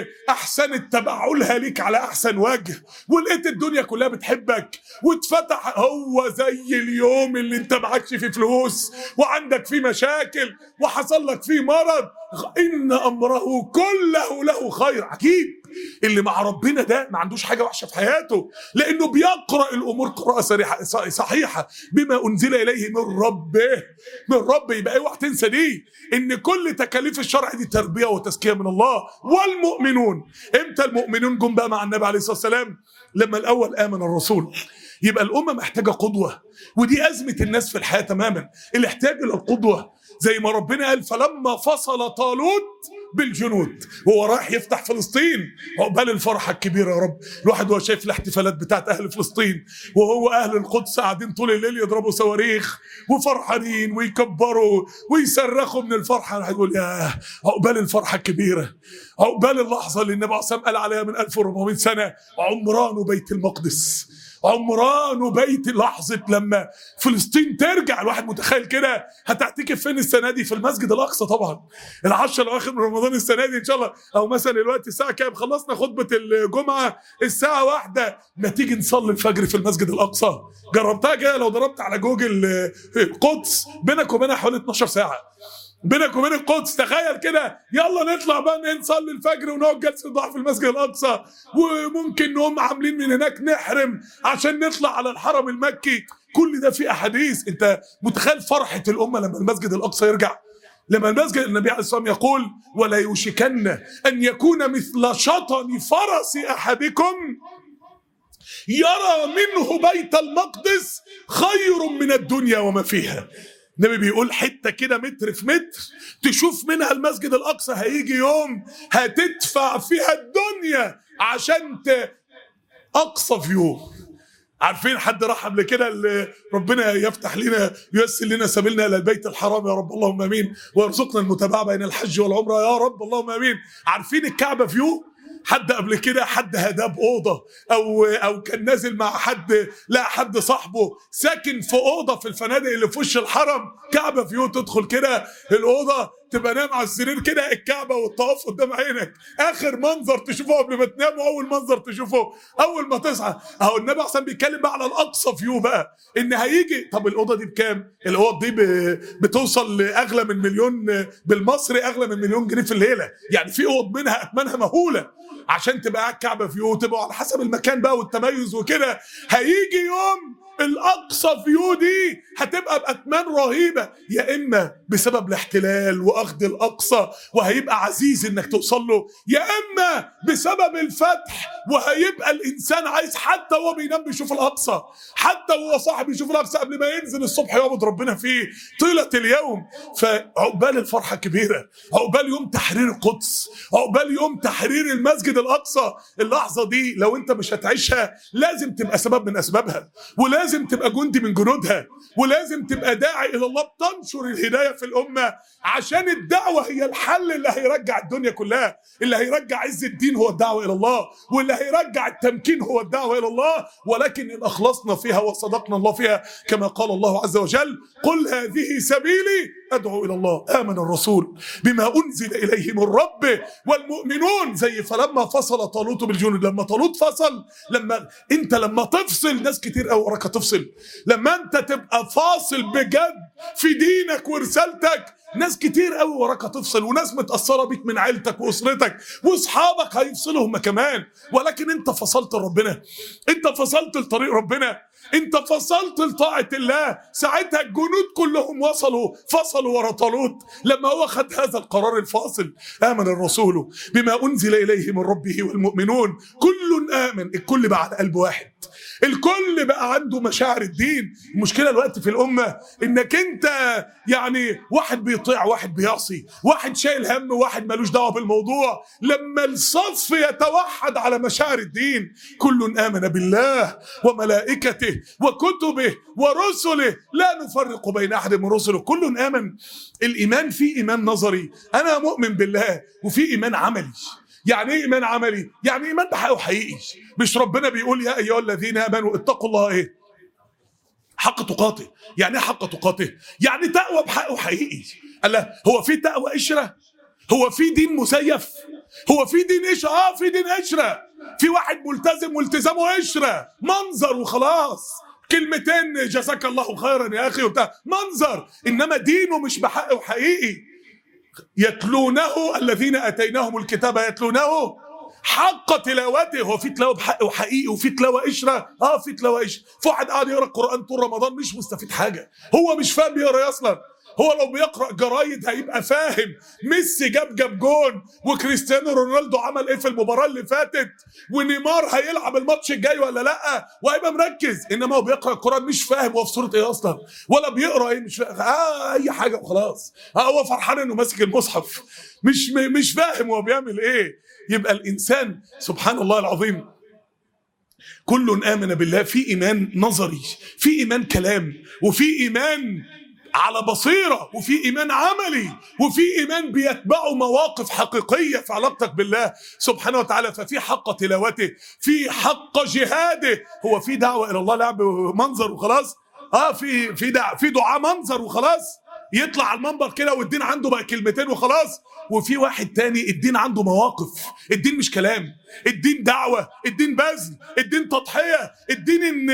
احسنت تبعلها ليك على احسن وجه ولقيت الدنيا كلها بتحبك واتفتح، هو زي اليوم اللي انت معكش فيه فلوس وعندك فيه مشاكل وحصل لك فيه مرض، ان امره كله له خير. عجيب، اللي مع ربنا ده ما عندوش حاجه وحشه في حياته، لانه بيقرا الامور قراءه صحيحه بما انزل اليه من ربه. من ربه. يبقى اوعى تنسى دي، ان كل تكاليف الشرع دي تربيه وتزكيه من الله. والمؤمنون، امتى المؤمنون جم بقى مع النبي عليه الصلاه والسلام؟ لما الاول امن الرسول. يبقى الامه محتاجه قدوه، ودي ازمه الناس في الحياه تماما، الاحتياج الى القدوه. زي ما ربنا قال فلما فصل طالوت بالجنود وهو رايح يفتح فلسطين، عقبال الفرحه الكبيره يا رب. الواحد وهو شايف الاحتفالات بتاعت اهل فلسطين وهو اهل القدس قاعدين طول الليل يضربوا صواريخ وفرحانين ويكبروا ويصرخوا من الفرحه، الواحد يقول يا عقبال الفرحه الكبيره، عقبال اللحظه اللي النبي عليه الصلاه والسلام قال عليها من 1400 سنه عمران بيت المقدس. عمران بيت، لحظة لما فلسطين ترجع. الواحد متخيل كده هتعتكف فين السنة دي؟ في المسجد الأقصى طبعا. العشر الأواخر من رمضان السنة دي إن شاء الله، أو مثلا الوقت الساعة كام؟ خلصنا خطبة الجمعة الساعة 1، ما تيجي نصلي الفجر في المسجد الأقصى؟ جربتها كده؟ لو ضربت على جوجل القدس بينك وبينها حوالي 12 ساعة بينك وبين القدس. تخيل كده، يلا نطلع بقى نصلي الفجر ونقعد جلسه ضحى في المسجد الاقصى، وممكن نقوم عاملين من هناك نحرم عشان نطلع على الحرم المكي. كل ده في احاديث. انت متخيل فرحه الامه لما المسجد الاقصى يرجع؟ لما المسجد، النبي عليه الصلاه والسلام يقول ولا يوشكن ان يكون مثل شطن فرس احدكم يرى منه بيت المقدس خير من الدنيا وما فيها. النبي بيقول حته كده متر في متر تشوف منها المسجد الاقصى، هيجي يوم هتدفع فيها الدنيا عشان اقصى فيو. عارفين حد راح قبل كده ربنا يفتح لنا ييسر لنا سبيلنا الى البيت الحرام يا رب اللهم امين، ويرزقنا المتابعه بين الحج والعمره يا رب اللهم امين. عارفين الكعبه فيو؟ حد قبل كده حد هداه بأوضة او كان نازل مع حد، لا حد صاحبه ساكن في أوضة في الفنادق اللي في وش الحرم، كعبة فيو، تدخل كده الأوضة تبقى نام على السرير كده، الكعبة والطواف قدام عينك، آخر منظر تشوفه قبل ما تنام وأول منظر تشوفه أول ما تصحى. أهو النبي أحسن بيتكلم بقى على الأقصى فيو بقى، إن هيجي. طب الأوضة دي بكام؟ الأوضة دي بتوصل لأغلى من مليون بالمصري، أغلى من مليون جنيه في الليلة، يعني في أوض منها أثمنها مهولة عشان تبقى قاعد كعبة فيو، تبقى على حسب المكان بقى والتميز وكده. هيجي يوم الأقصى فيو دي هتبقى بأثمان رهيبة، يا إما بسبب الاحتلال وأخذ الأقصى وهيبقى عزيز إنك توصل له، يا إما بسبب الفتح وهيبقى الإنسان عايز حتى وهو بينام بيشوف الأقصى، حتى وهو صاحب يشوف الأقصى قبل ما ينزل الصبح يعبد ربنا فيه طيلة اليوم. فعقبال الفرحة كبيرة، عقبال يوم تحرير القدس، عقبال يوم تحرير المسجد الأقصى. اللحظة دي لو أنت مش هتعيشها لازم تبقى سبب من أسبابها، ولازم تبقى جندي من جنودها، ولازم تبقى داعي إلى الله بتنشر الهداية في الأمة، عشان الدعوة هي الحل اللي هيرجع الدنيا كلها. اللي هيرجع عز الدين هو الدعوة إلى الله، واللي هيرجع التمكين هو الدعوة إلى الله. ولكن إن أخلصنا فيها وصدقنا الله فيها كما قال الله عز وجل: قل هذه سبيلي أدعو إلى الله. آمن الرسول بما أنزل إليه من ربه والمؤمنون. زي فلما فصل طالوت بالجنود، لما طالوت فصل، لما تفصل ناس كتير قوي وراك تفصل. لما انت تبقى فاصل بجد في دينك ورسالتك ناس كتير قوي وراك تفصل، وناس متأثرة بيك من عيلتك وأسرتك واصحابك هيفصلوا هم كمان. ولكن انت فصلت لربنا، انت فصلت لطريق ربنا، انت فصلت لطاعة الله. ساعتها الجنود كلهم فصلوا ورا طالوت لما هو خد هذا القرار الفاصل. آمن الرسول بما أنزل إليه من ربه والمؤمنون كل آمن. الكل بقى على قلب واحد، الكل بقى عنده مشاعر الدين. المشكلة الوقت في الأمة إنك أنت يعني واحد بيطيع واحد بيعصي، واحد شايل هم واحد مالوش دعوة بالموضوع. لما الصف يتوحد على مشاعر الدين، كل آمن بالله وملائكته وكتبه ورسله لا نفرق بين أحد من رسله. كل آمن. الإيمان فيه إيمان نظري، أنا مؤمن بالله، وفيه إيمان عملي. يعني ايه ايمان عملي؟ يعني ايمان بحقه حقيقي. مش ربنا بيقول يا ايها الذين امنوا اتقوا الله ايه؟ حق تقاته. يعني ايه حق تقاته؟ يعني تقوى بحقه حقيقي. الله، هو في تقوى قشره؟ هو في دين مزيف؟ هو في دين قشره؟ في دين قشره. في واحد ملتزم والتزامه قشره، منظر وخلاص، كلمتين جزاك الله خيرا يا اخي وبتاع، منظر. انما دينه مش بحقه حقيقي. يتلونه الذين اتيناهم الكتاب يتلونه حق تلاوته. هو في تلاوه بحقه حقيقي وفي تلاوه قشره؟ في تلاوه قشره. في واحد قاعد يقرا القران طول رمضان مش مستفيد حاجه، هو مش فاهم بيقرا اصلا. هو لو بيقرا جرايد هيبقى فاهم ميسي جاب جون، وكريستيانو رونالدو عمل ايه في المباراه اللي فاتت، ونيمار هيلعب الماتش الجاي ولا لا، وهيبقى مركز. انما هو بيقرا القران مش فاهم هو في سوره ايه اصلا، ولا بيقرا ايه، مش فاهم اي حاجه وخلاص. هو فرحان انه ماسك المصحف، مش فاهم هو بيعمل ايه. يبقى الانسان سبحان الله العظيم كل آمن بالله. في إيمان نظري، في إيمان كلام، وفي إيمان على بصيرة، وفي إيمان عملي، وفي إيمان بيتبعه مواقف حقيقية في علاقتك بالله سبحانه وتعالى. ففي حق تلاوته، في حق جهاده. هو في دعوة إلى الله لعب منظر وخلاص؟ في دعاء منظر وخلاص، يطلع على المنبر كده والدين عنده بقى كلمتين وخلاص. وفي واحد تاني الدين عنده مواقف. الدين مش كلام، الدين دعوة، الدين بذل، الدين تضحية، الدين ان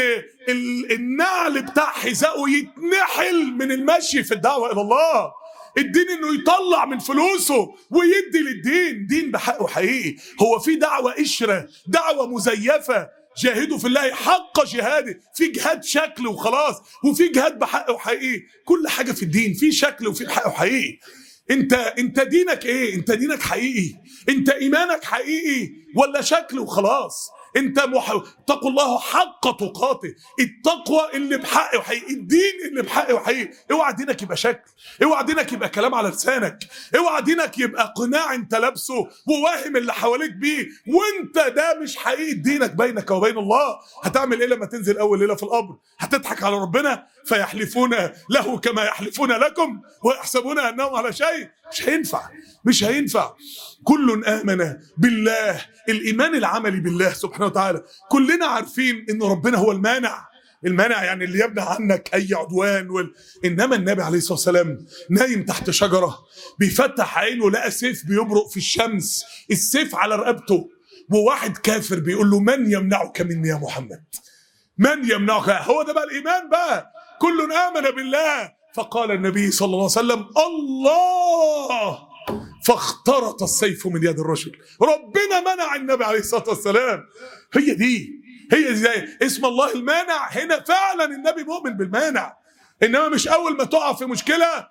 النعل بتاع حذائه يتنحل من المشي في الدعوة الى الله. الدين انه يطلع من فلوسه ويدي للدين. دين بحقه حقيقي. هو في دعوة قشرة، دعوة مزيفة. جاهدوا في الله حق جهاده. في جهاد شكل وخلاص، وفي جهاد بحقه حقيقي. كل حاجة في الدين في شكل وفي حقه حقيقي. انت دينك ايه؟ انت دينك حقيقي؟ انت ايمانك حقيقي ولا شكل وخلاص؟ اتقوا الله حق تقاته، التقوى اللي بحق وحقيقي، الدين اللي بحق وحقيقي. اوعى دينك يبقى شكل، اوعى دينك يبقى كلام على لسانك، اوعى دينك يبقى قناع انت لابسه وواهم اللي حواليك بيه وانت ده مش حقيقة دينك بينك وبين الله. هتعمل ايه لما تنزل اول ليلة في القبر؟ هتضحك على ربنا؟ فيحلفون له كما يحلفون لكم ويحسبون انهم على شيء. مش هينفع. كل آمن بالله، الإيمان العملي بالله سبحانه وتعالى. كلنا عارفين إن ربنا هو المانع يعني اللي يمنع عنك أي عدوان إنما النبي عليه الصلاة والسلام نايم تحت شجرة، بيفتح عينه لقى سيف بيبرق في الشمس، السيف على رقبته، وواحد كافر بيقول له من يمنعك مني يا محمد؟ من يمنعك؟ هو ده بقى الإيمان بقى. كل آمن بالله. فقال النبي صلى الله عليه وسلم الله، فاخترط السيف من يد الرجل. ربنا منع النبي عليه الصلاة والسلام. هي دي اسم الله المانع. هنا فعلا النبي مؤمن بالمانع، انما مش اول ما تقع في مشكله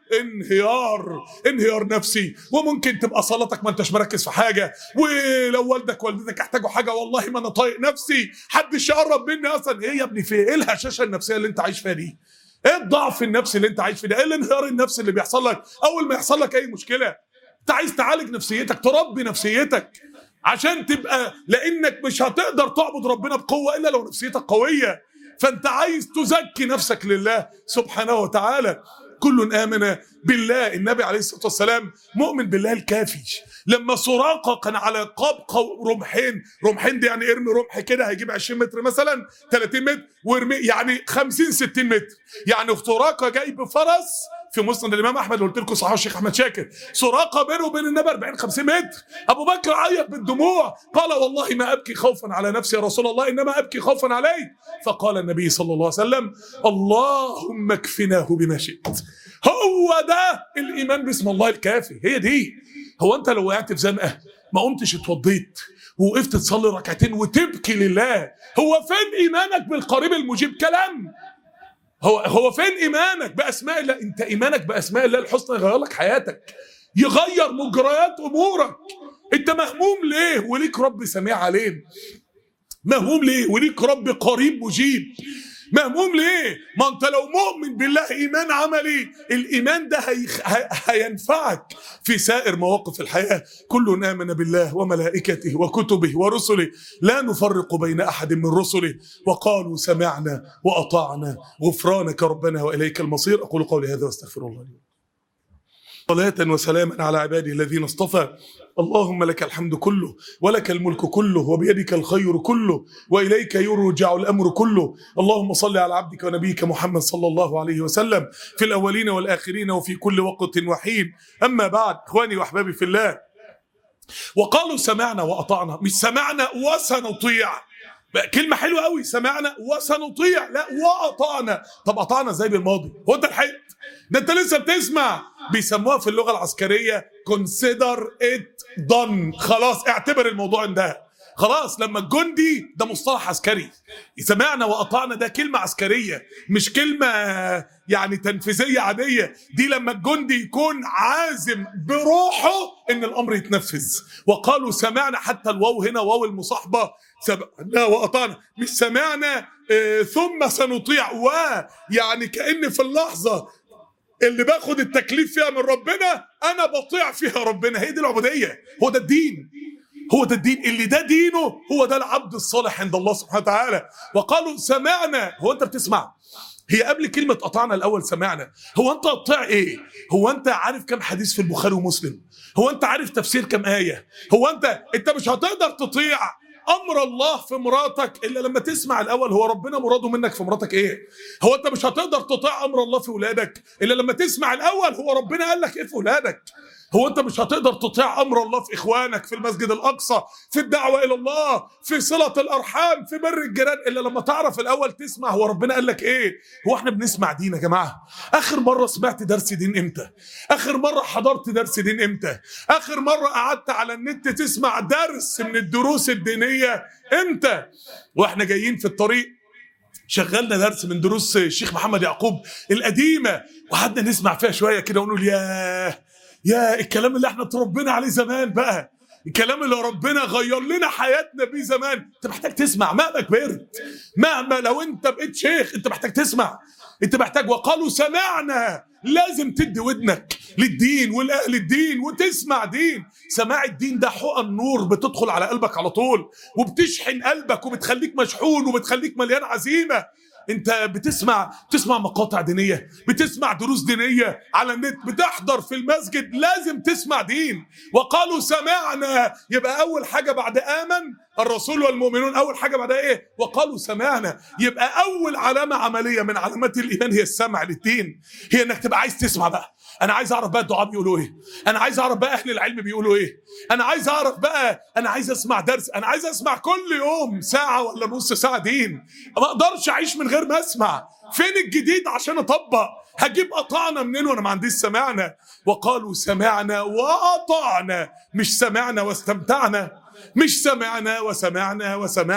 انهيار نفسي، وممكن تبقى صلاتك ما انتش مركز في حاجه، ولو والدتك احتاجوا حاجه والله ما انا طايق نفسي، حدش يقرب مني اصلا. ايه يا ابني في ايه الهشاشه النفسيه اللي انت عايش فيها دي؟ ايه الضعف النفسي اللي انت عايش فيه ده؟ ايه الانهيار النفسي اللي بيحصل لك اول ما يحصل لك اي مشكله؟ انت عايز تعالج نفسيتك، تربي نفسيتك عشان تبقى، لانك مش هتقدر تعبد ربنا بقوه الا لو نفسيتك قويه. فانت عايز تزكي نفسك لله سبحانه وتعالى. كل آمن بالله. النبي عليه الصلاة والسلام مؤمن بالله الكافي. لما سراقة كان على قاب رمحين دي يعني ارمي رمح كده هيجيب 20 متر مثلا 30 متر، وارمي يعني 50 60 متر. يعني سراقة جاي بفرس في مسند الامام احمد اللي قلت لكم صحيح الشيخ احمد شاكر، سراقه بينه وبين النبي 40 50 متر. ابو بكر عيط بالدموع، قال والله ما ابكي خوفا على نفسي يا رسول الله، انما ابكي خوفا عليك. فقال النبي صلى الله عليه وسلم اللهم اكفناه بما شئت. هو ده الايمان باسم الله الكافي. هي دي. هو انت لو وقعت في زنقه ما قمتش اتوضيت ووقفت تصلي ركعتين وتبكي لله، هو فين ايمانك بالقريب المجيب؟ كلام. هو فين ايمانك باسماء الله؟ انت ايمانك باسماء الله الحسنى يغير لك حياتك، يغير مجريات امورك. انت مهموم ليه وليك رب سميع عليم؟ مهموم ليه وليك رب قريب مجيب؟ مهموم ليه؟ ما انت لو مؤمن بالله ايمان عملي، الايمان ده هينفعك في سائر مواقف الحياه. كل آمن بالله وملائكته وكتبه ورسله لا نفرق بين احد من رسله وقالوا سمعنا واطعنا غفرانك ربنا واليك المصير. اقول قولي هذا واستغفر الله لي. صلاة وسلاما على عباده الذين اصطفى. اللهم لك الحمد كله ولك الملك كله وبيدك الخير كله وإليك يرجع الأمر كله. اللهم صل على عبدك ونبيك محمد صلى الله عليه وسلم في الأولين والآخرين وفي كل وقت وحين. أما بعد، إخواني وأحبابي في الله، وقالوا سمعنا وأطعنا، مش سمعنا وسنطيع. كلمة حلوة قوي، سمعنا وسنطيع، لا وأطعنا. طب أطعنا زي بالماضي؟ هو أنت لحقت؟ ده أنت لسه بتسمع. بيسموها في اللغة العسكرية consider it done. خلاص اعتبر الموضوع انتهى. خلاص لما الجندي، ده مصطلح عسكري، سمعنا وأطعنا ده كلمة عسكرية مش كلمة يعني تنفيذية عادية. دي لما الجندي يكون عازم بروحه ان الامر يتنفذ. وقالوا سمعنا، حتى الواو هنا واو المصاحبة، سمعنا وأطعنا، مش سمعنا ثم سنطيع. يعني كأن في اللحظة اللي باخد التكليف فيها من ربنا انا بطيع فيها ربنا. هي دي العبودية، هو ده الدين، هو ده الدين. اللي ده دينه هو ده العبد الصالح عند الله سبحانه وتعالى. وقالوا سمعنا. هو انت بتسمع؟ هي قبل كلمة قطعنا الأول سمعنا. هو أنت قطع إيه؟ هو أنت عارف كم حديث في البخاري ومسلم؟ هو أنت عارف تفسير كم آية؟ هو أنت مش هتقدر تطيع أمر الله في مراتك إلا لما تسمع الأول هو ربنا مراده منك في مراتك إيه؟ هو أنت مش هتقدر تطيع أمر الله في ولادك إلا لما تسمع الأول هو ربنا قال لك إيه في ولادك؟ هو أنت مش هتقدر تطيع أمر الله في إخوانك في المسجد الأقصى، في الدعوة إلى الله، في صلة الأرحام، في بر الجيران، إلا لما تعرف الأول تسمع هو ربنا قال لك إيه. هو إحنا بنسمع دين يا جماعة؟ آخر مرة سمعت درس دين إمتى؟ آخر مرة حضرت درس دين إمتى؟ آخر مرة قعدت على النت تسمع درس من الدروس الدينية إمتى؟ وإحنا جايين في الطريق شغلنا درس من دروس الشيخ محمد يعقوب القديمة، وقعدنا نسمع فيها شوية كده ونقول يا الكلام اللي احنا اتربينا عليه زمان بقى. الكلام اللي ربنا غير لنا حياتنا بيه زمان. انت محتاج تسمع مهما كبرت، مهما لو انت بقيت شيخ انت محتاج تسمع، انت محتاج. وقالوا سمعنا، لازم تدي ودنك للدين والاهل الدين وتسمع دين. سماع الدين ده حقن نور بتدخل على قلبك على طول، وبتشحن قلبك وبتخليك مشحون وبتخليك مليان عزيمه. انت بتسمع مقاطع دينيه، بتسمع دروس دينيه على النت، بتحضر في المسجد، لازم تسمع دين. وقالوا سمعنا، يبقى اول حاجه بعد امن الرسول والمؤمنون، اول حاجه بعدها ايه؟ وقالوا سمعنا. يبقى اول علامه عمليه من علامات الايمان هي السمع للدين، هي انك تبقى عايز تسمع بقى. انا عايز اعرف بقى الدعاء بيقولوا ايه، انا عايز اعرف بقى اهل العلم بيقولوا ايه، انا عايز اعرف بقى، انا عايز اسمع درس، انا عايز اسمع كل يوم ساعه ولا نص ساعه دين. ما اقدرش اعيش من غير ما اسمع. فين الجديد عشان اطبق؟ هجيب قطعنا منين وانا ما عنديش سمعنا؟ وقالوا سمعنا واطعنا، مش سمعنا واستمتعنا، مش سمعنا وسمعنا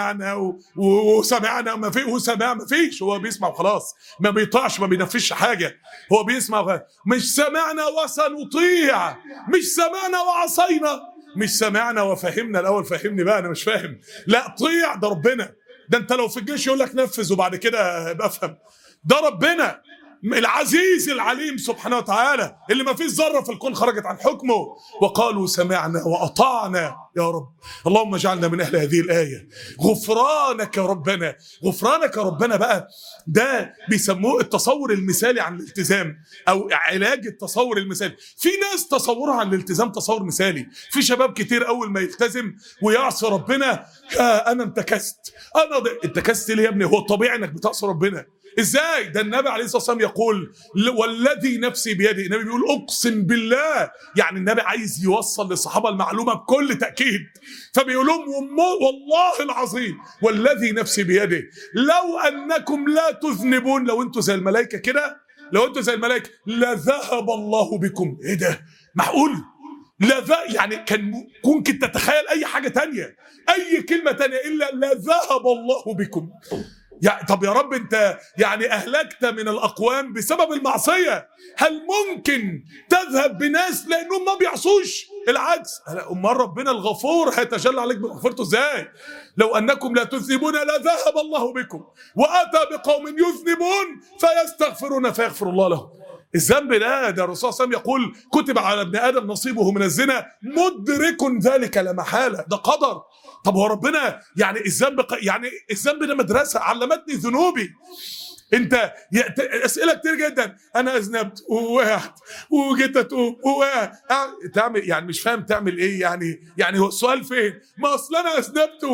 وسمعنا ما في، وسمع ما فيش، هو بيسمع وخلاص، ما بيطيعش، ما بينفذش حاجه، هو بيسمع وخلاص. مش سمعنا وسنطيع، مش سمعنا وعصينا، مش سمعنا وفهمنا. الاول فهمني بقى، انا مش فاهم. لا، طيع ده ربنا. ده انت لو في الجيش يقول لك نفذ وبعد كده ابقى افهم. ده ربنا العزيز العليم سبحانه وتعالى، اللي ما فيش ذره في الكون خرجت عن حكمه. وقالوا سمعنا واطعنا. يا رب اللهم اجعلنا من اهل هذه الايه. غفرانك يا ربنا، غفرانك يا ربنا بقى، ده بيسموه التصور المثالي عن الالتزام، او علاج التصور المثالي. في ناس تصورها عن الالتزام تصور مثالي. في شباب كتير اول ما يلتزم ويعصي ربنا، انا انتكست، انتكست ليه يا ابني؟ هو الطبيعي انك بتعصي ربنا. ازاي؟ ده النبي عليه الصلاه والسلام يقول والذي نفسي بيده، النبي بيقول اقسم بالله. يعني النبي عايز يوصل للصحابه المعلومه بكل تاكيد، فبيقول لهم والله العظيم والذي نفسي بيده لو انكم لا تذنبون، لو انتوا زي الملائكه كده، لو انتوا زي الملائكه لذهب الله بكم. ايه ده؟ معقول؟ يعني كان ممكن تتخيل اي حاجه تانية، اي كلمه تانية، الا لذهب الله بكم. يعني طب يا رب انت يعني اهلكت من الاقوام بسبب المعصيه، هل ممكن تذهب بناس لانهم ما بيعصوش؟ العكس، امال ربنا الغفور هيتجلى عليك بمغفرته ازاي؟ لو انكم لا تذنبون لذهب الله بكم واتى بقوم يذنبون فيستغفرون فيغفر الله لهم. الذنب ده الرسول صلى الله عليه وسلم يقول كتب على ابن ادم نصيبه من الزنا مدرك ذلك لا محاله، ده قدر. طب هو ربنا يعني الذنب يعني الذنب ده مدرسه علمتني ذنوبي. انت اسئله كتير جدا، انا اذنبت ووقعت وجيت اتوب ووقعت، تعمل يعني مش فاهم تعمل ايه يعني هو السؤال فين؟ ما اصل انا اذنبت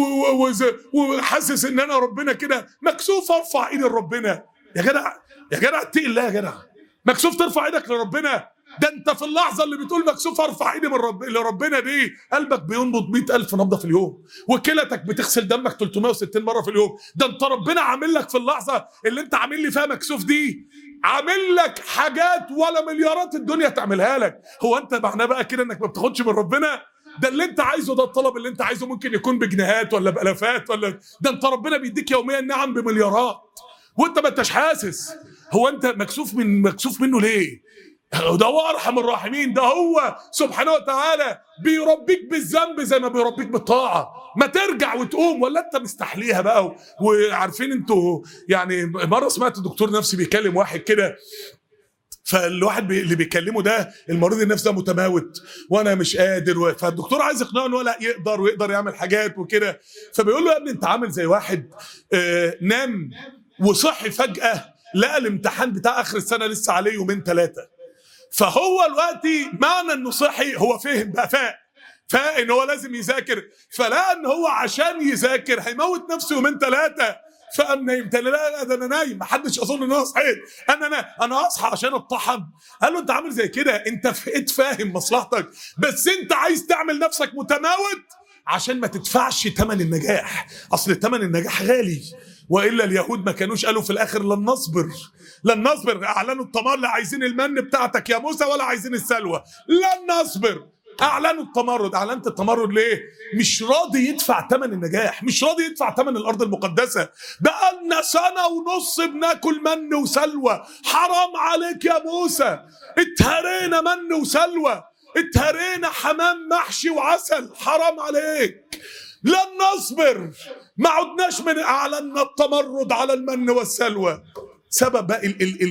وحاسس ان انا ربنا كده مكسوف ارفع ايدي لربنا. يا جدع يا جدع اتقي الله يا جدع، مكسوف ترفع ايدك لربنا؟ ده انت في اللحظه اللي بتقول مكسوف ارفع ايدي لربنا دي قلبك بينبض 100,000 نبضه في اليوم، وكلتك بتغسل دمك 360 مره في اليوم. ده انت ربنا عامل لك في اللحظه اللي انت عامل لي فيها مكسوف دي، عامل لك حاجات ولا مليارات الدنيا تعملها لك. هو انت معناه بقى كده انك ما بتاخدش من ربنا؟ ده اللي انت عايزه، ده الطلب اللي انت عايزه ممكن يكون بجنيهات ولا بالافات، ولا ده انت ربنا بيديك يوميا نعم بمليارات وانت ما انتش حاسس. هو انت مكسوف منه ليه؟ ده هو ارحم الراحمين، ده هو سبحانه وتعالى بيربيك بالذنب زي ما بيربيك بالطاعه. ما ترجع وتقوم، ولا انت مستحليها بقى؟ وعارفين انتوا يعني مره سمعت دكتور نفسي بيكلم واحد كده، فالواحد اللي بيكلمه ده المريض النفسي ده متماوت وانا مش قادر، فالدكتور عايز يقنعه ان هو لا يقدر ويقدر يعمل حاجات وكده. فبيقول له يا ابني انت عامل زي واحد نام وصحي فجاه لقى الامتحان بتاع اخر السنه لسه عليه يومين 3، فهو دلوقتي معنى انه صحي هو فهم بقى، فاق ان هو لازم يذاكر، فلقى ان هو عشان يذاكر هيموت نفسه يومين 3، فقام نايم تاني. لا ده انا نايم، محدش اظن ان انا صحيت، انا اصحى عشان اتطحن. قال له انت عامل زي كده، انت فاهم مصلحتك، بس انت عايز تعمل نفسك متماوت عشان ما تدفعش ثمن النجاح. اصل ثمن النجاح غالي، والا اليهود ما كانوش قالوا في الاخر لن نصبر، اعلنوا الطمار، لا عايزين المن بتاعتك يا موسى ولا عايزين السلوى، لن نصبر. اعلنوا التمرد. اعلنت التمرد ليه؟ مش راضي يدفع ثمن النجاح، مش راضي يدفع ثمن الارض المقدسه. بقالنا 1.5 سنة بناكل من وسلوى، حرام عليك يا موسى، اتهرينا من وسلوى. اتهرينا حمام محشي وعسل، حرام عليك، لن نصبر، ما عدناش من اعلنا التمرد على المن والسلوى. سبب بقى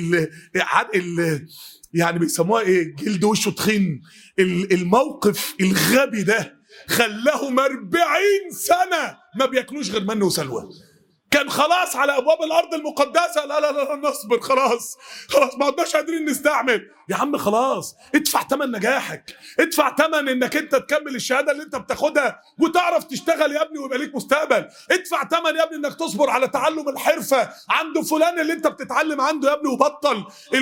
يعني بيسموها ايه، جلد وشه تخين. الموقف الغبي ده خلاهم 40 سنة ما بياكلوش غير من وسلوى. كان خلاص على ابواب الارض المقدسه، لا لا لا نصبر، خلاص ما عدناش قادرين نستعمل. يا عم خلاص، ادفع ثمن نجاحك، ادفع ثمن انك انت تكمل الشهاده اللي انت بتاخدها وتعرف تشتغل يا ابني ويبقى ليك مستقبل. ادفع ثمن يا ابني انك تصبر على تعلم الحرفه عند فلان اللي انت بتتعلم عنده يا ابني، وبطل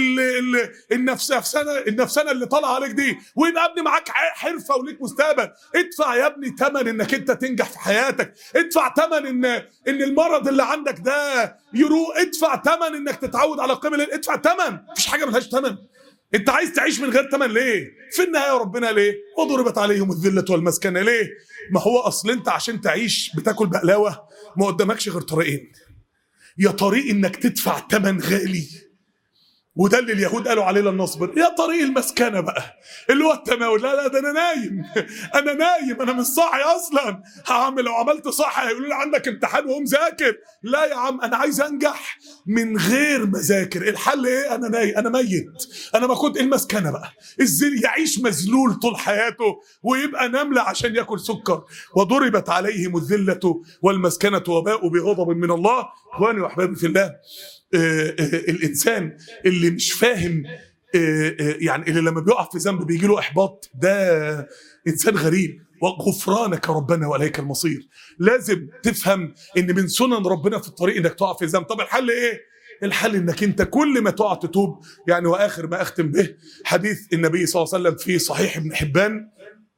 النفسانه اللي طالعه عليك دي، ويبقى يا ابني معاك حرفه وليك مستقبل. ادفع يا ابني ثمن انك انت تنجح في حياتك، ادفع ثمن ان المرض اللي عندك ده يروح، ادفع ثمن انك تتعود على قيم الليل، ادفع ثمن. مفيش حاجه ملهاش ثمن. انت عايز تعيش من غير ثمن ليه؟ في النهايه ربنا ليه؟ وضربت عليهم الذله والمسكنه ليه؟ ما هو اصل انت عشان تعيش بتاكل بقلاوه، ما قدامكش غير طريقين. يا طريق انك تدفع ثمن غالي، وده اللي اليهود قالوا عليه لن نصبر، يا طريق المسكنه بقى اللي هو التناول. لا لا، ده انا نايم انا مش صاحي اصلا، هعمل لو عملت صح هيقولوا لي عندك امتحان وقوم ذاكر. لا يا عم، انا عايز انجح من غير ما اذاكر. الحل ايه؟ انا نايم، انا ميت، انا ما كنت المسكنه بقى. ازاي يعيش مذلول طول حياته ويبقى نمله عشان ياكل سكر؟ وضربت عليهم الذله والمسكنه وباءوا بغضب من الله. اخواني واحبابي في الله، الانسان اللي مش فاهم، يعني اللي لما بيقع في ذنب بيجي له احباط، ده انسان غريب. وغفرانك ربنا واليك المصير. لازم تفهم ان من سنن ربنا في الطريق انك تقع في ذنب. طب الحل ايه؟ الحل انك انت كل ما تقع تتوب. يعني واخر ما اختم به حديث النبي صلى الله عليه وسلم في صحيح ابن حبان،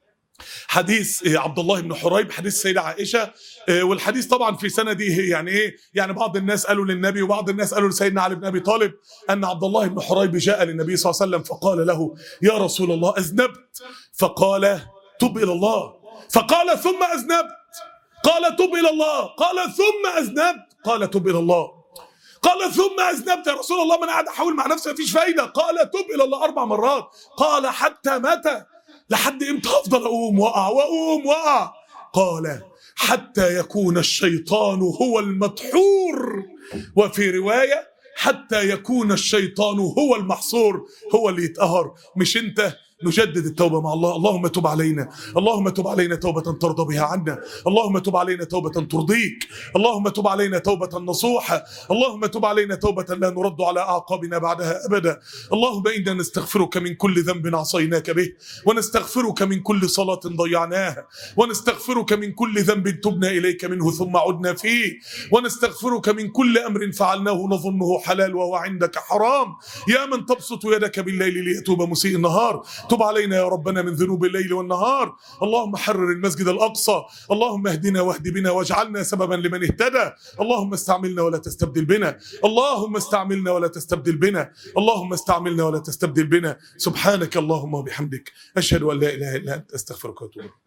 حديث عبد الله بن حريب، حديث السيدة عائشة. والحديث طبعا في سنده يعني ايه، يعني بعض الناس قالوا للنبي وبعض الناس قالوا لسيدنا علي بن ابي طالب ان عبد الله بن حريب جاء للنبي صلى الله عليه وسلم فقال له يا رسول الله اذنبت، فقال تب الى الله، فقال ثم اذنبت، قال تب الى الله، قال ثم اذنبت، قال تب الى الله، قال ثم اذنبت. يا رسول الله ما انا قاعد احاول مع نفسي مفيش فايده. قال تب الى الله 4 مرات. قال حتى متى؟ لحد امتى افضل اقوم واقع واقوم واقع؟ قال حتى يكون الشيطان هو المدحور، وفي روايه حتى يكون الشيطان هو المحصور، هو اللي يتقهر مش انت. نجدد التوبة مع الله. اللهم تب علينا، اللهم تب علينا توبة ترضى بها عنا، اللهم تب علينا توبة ترضيك، اللهم تب علينا توبة نصوحة، اللهم تب علينا توبة لا نرد على أعقابنا بعدها أبدا. اللهم إنا نستغفرك من كل ذنب عصيناك به، ونستغفرك من كل صلاة ضيعناها، ونستغفرك من كل ذنب تبنا إليك منه ثم عدنا فيه، ونستغفرك من كل أمر فعلناه نظنه حلال وهو عندك حرام. يا من تبسط يدك بالليل ليتوب مسيء النهار، تب علينا يا ربنا من ذنوب الليل والنهار. اللهم حرر المسجد الأقصى، اللهم اهدنا واهد بنا واجعلنا سببا لمن اهتدى. اللهم استعملنا ولا تستبدل بنا، اللهم استعملنا ولا تستبدل بنا، اللهم استعملنا ولا تستبدل بنا. سبحانك اللهم وبحمدك، أشهد أن لا إله إلا أنت، أستغفرك وأتوب إليك.